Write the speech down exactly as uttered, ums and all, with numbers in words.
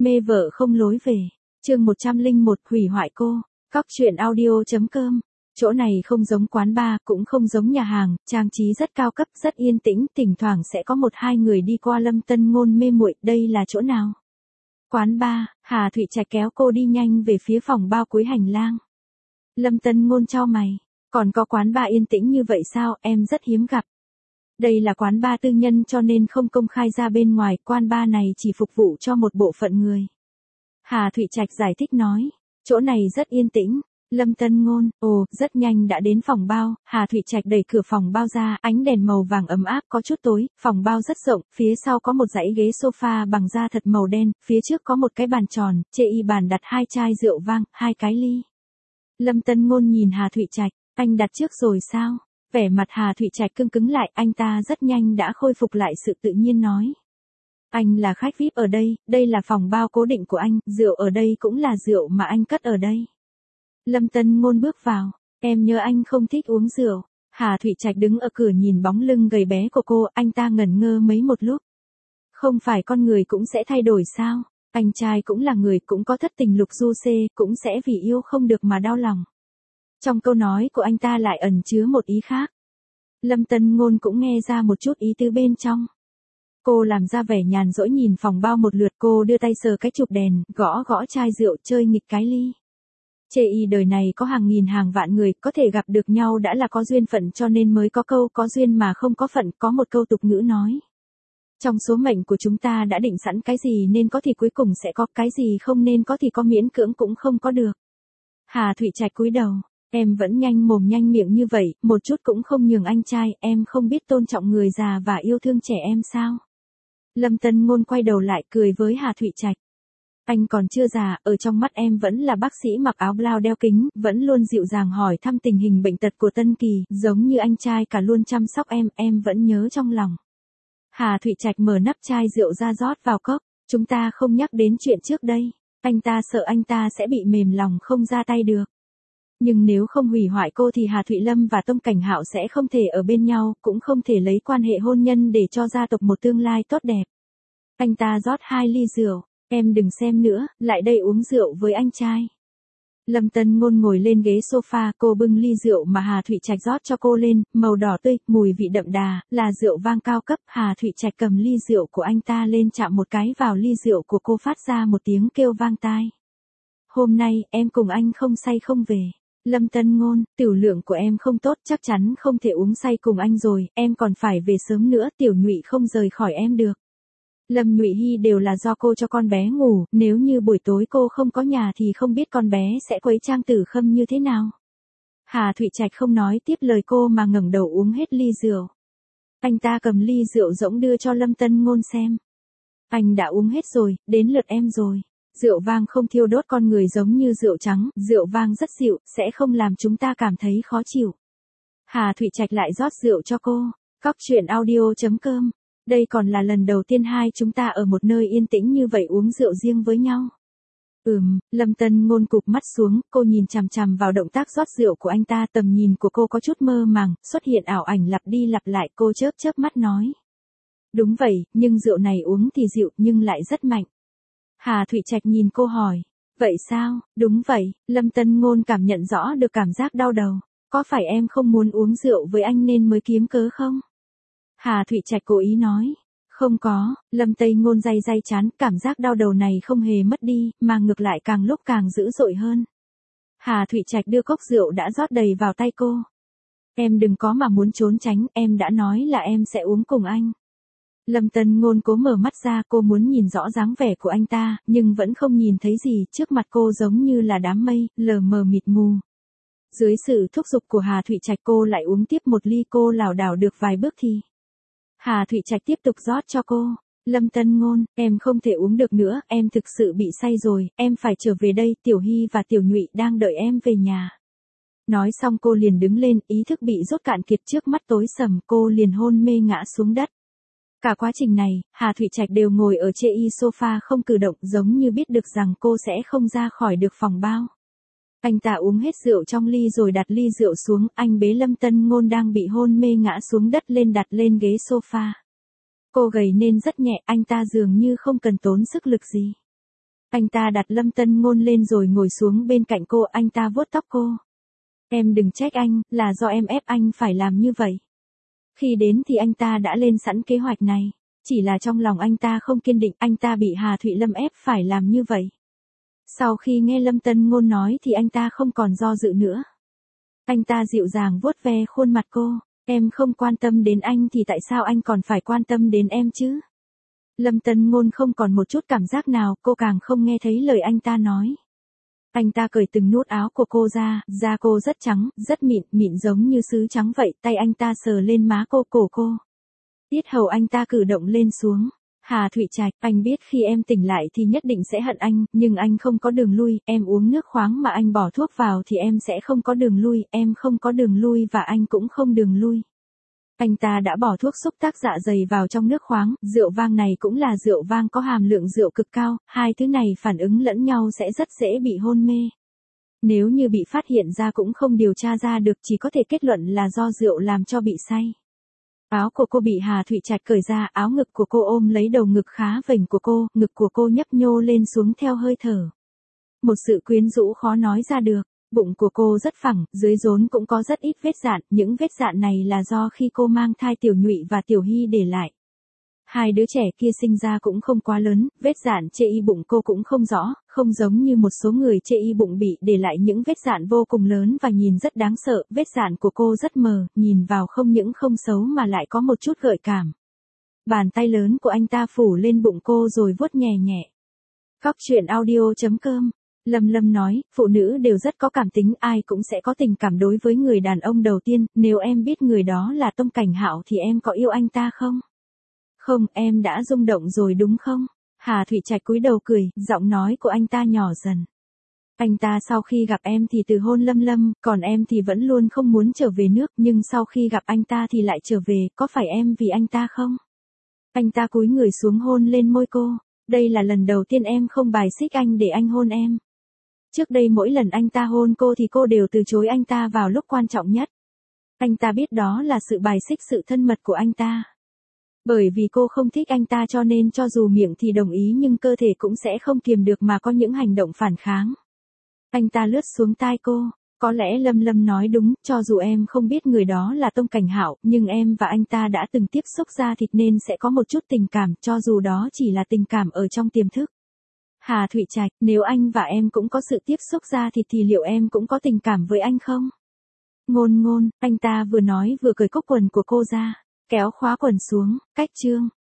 Mê vợ không lối về. Chương một trăm lẻ một hủy hoại cô. Cóc truyện audio chấm com. Chỗ này không giống quán bar, cũng không giống nhà hàng, trang trí rất cao cấp, rất yên tĩnh, thỉnh thoảng sẽ có một hai người đi qua. Lâm Tân Ngôn mê muội, đây là chỗ nào? Quán bar. Hà Thụy Trạch kéo cô đi nhanh về phía phòng bao cuối hành lang. Lâm Tân Ngôn chau mày, còn có quán bar yên tĩnh như vậy sao, em rất hiếm gặp. Đây là quán bar tư nhân cho nên không công khai ra bên ngoài, quán bar này chỉ phục vụ cho một bộ phận người. Hà Thụy Trạch giải thích nói, chỗ này rất yên tĩnh. Lâm Tân Ngôn, ồ, rất nhanh đã đến phòng bao. Hà Thụy Trạch đẩy cửa phòng bao ra, ánh đèn màu vàng ấm áp có chút tối, phòng bao rất rộng, phía sau có một dãy ghế sofa bằng da thật màu đen, phía trước có một cái bàn tròn, trên y bàn đặt hai chai rượu vang, hai cái ly. Lâm Tân Ngôn nhìn Hà Thụy Trạch, anh đặt trước rồi sao? Vẻ mặt Hà Thụy Trạch cứng cứng lại, anh ta rất nhanh đã khôi phục lại sự tự nhiên nói. Anh là khách vi ai pi ở đây, đây là phòng bao cố định của anh, rượu ở đây cũng là rượu mà anh cất ở đây. Lâm Tân Ngôn bước vào, em nhớ anh không thích uống rượu. Hà Thụy Trạch đứng ở cửa nhìn bóng lưng gầy bé của cô, anh ta ngẩn ngơ mấy một lúc. Không phải con người cũng sẽ thay đổi sao? Anh trai cũng là người, cũng có thất tình lục du xê, cũng sẽ vì yêu không được mà đau lòng. Trong câu nói của anh ta lại ẩn chứa một ý khác. Lâm Tân Ngôn cũng nghe ra một chút ý tứ bên trong. Cô làm ra vẻ nhàn rỗi nhìn phòng bao một lượt, cô đưa tay sờ cái chụp đèn, gõ gõ chai rượu, chơi nghịch cái ly. Chê y đời này có hàng nghìn hàng vạn người, có thể gặp được nhau đã là có duyên phận cho nên mới có câu có duyên mà không có phận, có một câu tục ngữ nói. Trong số mệnh của chúng ta đã định sẵn cái gì nên có thì cuối cùng sẽ có, cái gì không nên có thì có miễn cưỡng cũng không có được. Hà Thụy Trạch cúi đầu, em vẫn nhanh mồm nhanh miệng như vậy, một chút cũng không nhường anh trai, em không biết tôn trọng người già và yêu thương trẻ em sao? Lâm Tân Ngôn quay đầu lại cười với Hà Thụy Trạch. Anh còn chưa già, ở trong mắt em vẫn là bác sĩ mặc áo blau đeo kính, vẫn luôn dịu dàng hỏi thăm tình hình bệnh tật của Tân Kỳ, giống như anh trai cả luôn chăm sóc em, em vẫn nhớ trong lòng. Hà Thụy Trạch mở nắp chai rượu ra rót vào cốc, chúng ta không nhắc đến chuyện trước đây, anh ta sợ anh ta sẽ bị mềm lòng không ra tay được. Nhưng nếu không hủy hoại cô thì Hà Thụy Lâm và Tông Cảnh Hạo sẽ không thể ở bên nhau, cũng không thể lấy quan hệ hôn nhân để cho gia tộc một tương lai tốt đẹp. Anh ta rót hai ly rượu. Em đừng xem nữa, lại đây uống rượu với anh trai. Lâm Tân Ngôn ngồi lên ghế sofa, cô bưng ly rượu mà Hà Thụy Trạch rót cho cô lên, màu đỏ tươi, mùi vị đậm đà, là rượu vang cao cấp. Hà Thụy Trạch cầm ly rượu của anh ta lên chạm một cái vào ly rượu của cô, phát ra một tiếng kêu vang tai. Hôm nay, em cùng anh không say không về. Lâm Tân Ngôn, tiểu lượng của em không tốt, chắc chắn không thể uống say cùng anh rồi, em còn phải về sớm nữa, Tiểu Nhụy không rời khỏi em được. Lâm Nhụy Hy đều là do cô cho con bé ngủ, nếu như buổi tối cô không có nhà thì không biết con bé sẽ quấy Trang Tử Khâm như thế nào. Hà Thụy Trạch không nói tiếp lời cô mà ngẩng đầu uống hết ly rượu. Anh ta cầm ly rượu rỗng đưa cho Lâm Tân Ngôn xem. Anh đã uống hết rồi, đến lượt em rồi. Rượu vang không thiêu đốt con người giống như rượu trắng, rượu vang rất dịu, sẽ không làm chúng ta cảm thấy khó chịu. Hà Thụy Trạch lại rót rượu cho cô. Cóc truyện audio chấm com. Đây còn là lần đầu tiên hai chúng ta ở một nơi yên tĩnh như vậy uống rượu riêng với nhau. Ừm, Lâm Tân Ngôn cụp mắt xuống, cô nhìn chằm chằm vào động tác rót rượu của anh ta, tầm nhìn của cô có chút mơ màng, xuất hiện ảo ảnh lặp đi lặp lại, cô chớp chớp mắt nói. Đúng vậy, nhưng rượu này uống thì dịu nhưng lại rất mạnh. Hà Thụy Trạch nhìn cô hỏi, vậy sao? Đúng vậy, Lâm Tân Ngôn cảm nhận rõ được cảm giác đau đầu, có phải em không muốn uống rượu với anh nên mới kiếm cớ không? Hà Thụy Trạch cố ý nói, không có, Lâm Tây Ngôn day day chán, cảm giác đau đầu này không hề mất đi, mà ngược lại càng lúc càng dữ dội hơn. Hà Thụy Trạch đưa cốc rượu đã rót đầy vào tay cô. Em đừng có mà muốn trốn tránh, em đã nói là em sẽ uống cùng anh. Lâm Tân Ngôn cố mở mắt ra, cô muốn nhìn rõ dáng vẻ của anh ta, nhưng vẫn không nhìn thấy gì, trước mặt cô giống như là đám mây, lờ mờ mịt mù. Dưới sự thúc giục của Hà Thụy Trạch cô lại uống tiếp một ly, cô lảo đảo được vài bước thì Hà Thụy Trạch tiếp tục rót cho cô. Lâm Tân Ngôn, em không thể uống được nữa, em thực sự bị say rồi, em phải trở về đây, Tiểu Hy và Tiểu Nhụy đang đợi em về nhà. Nói xong cô liền đứng lên, ý thức bị rốt cạn kiệt, trước mắt tối sầm, cô liền hôn mê ngã xuống đất. Cả quá trình này, Hà Thụy Trạch đều ngồi ở trên y sofa không cử động, giống như biết được rằng cô sẽ không ra khỏi được phòng bao. Anh ta uống hết rượu trong ly rồi đặt ly rượu xuống, anh bế Lâm Tân Ngôn đang bị hôn mê ngã xuống đất lên, đặt lên ghế sofa. Cô gầy nên rất nhẹ, anh ta dường như không cần tốn sức lực gì. Anh ta đặt Lâm Tân Ngôn lên rồi ngồi xuống bên cạnh cô, anh ta vuốt tóc cô. Em đừng trách anh, là do em ép anh phải làm như vậy. Khi đến thì anh ta đã lên sẵn kế hoạch này. Chỉ là trong lòng anh ta không kiên định, anh ta bị Hà Thụy Lâm ép phải làm như vậy. Sau khi nghe Lâm Tân Ngôn nói thì anh ta không còn do dự nữa. Anh ta dịu dàng vuốt ve khuôn mặt cô. Em không quan tâm đến anh thì tại sao anh còn phải quan tâm đến em chứ? Lâm Tân Ngôn không còn một chút cảm giác nào, cô càng không nghe thấy lời anh ta nói. Anh ta cởi từng nút áo của cô ra, da cô rất trắng, rất mịn, mịn giống như sứ trắng vậy, tay anh ta sờ lên má cô, cổ cô. Yết hầu anh ta cử động lên xuống. Hà Thụy Trạch, anh biết khi em tỉnh lại thì nhất định sẽ hận anh, nhưng anh không có đường lui, em uống nước khoáng mà anh bỏ thuốc vào thì em sẽ không có đường lui, em không có đường lui và anh cũng không đường lui. Anh ta đã bỏ thuốc xúc tác dạ dày vào trong nước khoáng, rượu vang này cũng là rượu vang có hàm lượng rượu cực cao, hai thứ này phản ứng lẫn nhau sẽ rất dễ bị hôn mê. Nếu như bị phát hiện ra cũng không điều tra ra được, chỉ có thể kết luận là do rượu làm cho bị say. Áo của cô bị Hà Thụy Trạch cởi ra, áo ngực của cô ôm lấy đầu ngực khá vểnh của cô, ngực của cô nhấp nhô lên xuống theo hơi thở. Một sự quyến rũ khó nói ra được, bụng của cô rất phẳng, dưới rốn cũng có rất ít vết dạn, những vết dạn này là do khi cô mang thai Tiểu Nhụy và Tiểu Hy để lại. Hai đứa trẻ kia sinh ra cũng không quá lớn, vết dạn chê y bụng cô cũng không rõ, không giống như một số người chê y bụng bị để lại những vết dạn vô cùng lớn và nhìn rất đáng sợ, vết dạn của cô rất mờ, nhìn vào không những không xấu mà lại có một chút gợi cảm. Bàn tay lớn của anh ta phủ lên bụng cô rồi vuốt nhẹ nhẹ. Cóc truyện audio chấm com. Lâm Lâm nói, phụ nữ đều rất có cảm tính, ai cũng sẽ có tình cảm đối với người đàn ông đầu tiên, nếu em biết người đó là Tông Cảnh Hạo thì em có yêu anh ta không? Không, em đã rung động rồi đúng không? Hà Thụy Trạch cúi đầu cười, giọng nói của anh ta nhỏ dần. Anh ta sau khi gặp em thì từ hôn Lâm Lâm, còn em thì vẫn luôn không muốn trở về nước, nhưng sau khi gặp anh ta thì lại trở về, có phải em vì anh ta không? Anh ta cúi người xuống hôn lên môi cô, đây là lần đầu tiên em không bài xích anh để anh hôn em. Trước đây mỗi lần anh ta hôn cô thì cô đều từ chối anh ta vào lúc quan trọng nhất. Anh ta biết đó là sự bài xích sự thân mật của anh ta. Bởi vì cô không thích anh ta cho nên cho dù miệng thì đồng ý nhưng cơ thể cũng sẽ không kiềm được mà có những hành động phản kháng. Anh ta lướt xuống tai cô, có lẽ Lâm Lâm nói đúng, cho dù em không biết người đó là Tông Cảnh Hạo, nhưng em và anh ta đã từng tiếp xúc da thịt nên sẽ có một chút tình cảm, cho dù đó chỉ là tình cảm ở trong tiềm thức. Hà Thụy Trạch, nếu anh và em cũng có sự tiếp xúc da thịt thì liệu em cũng có tình cảm với anh không? Ngôn Ngôn, anh ta vừa nói vừa cởi cúc quần của cô ra, kéo khóa quần xuống, cách chương.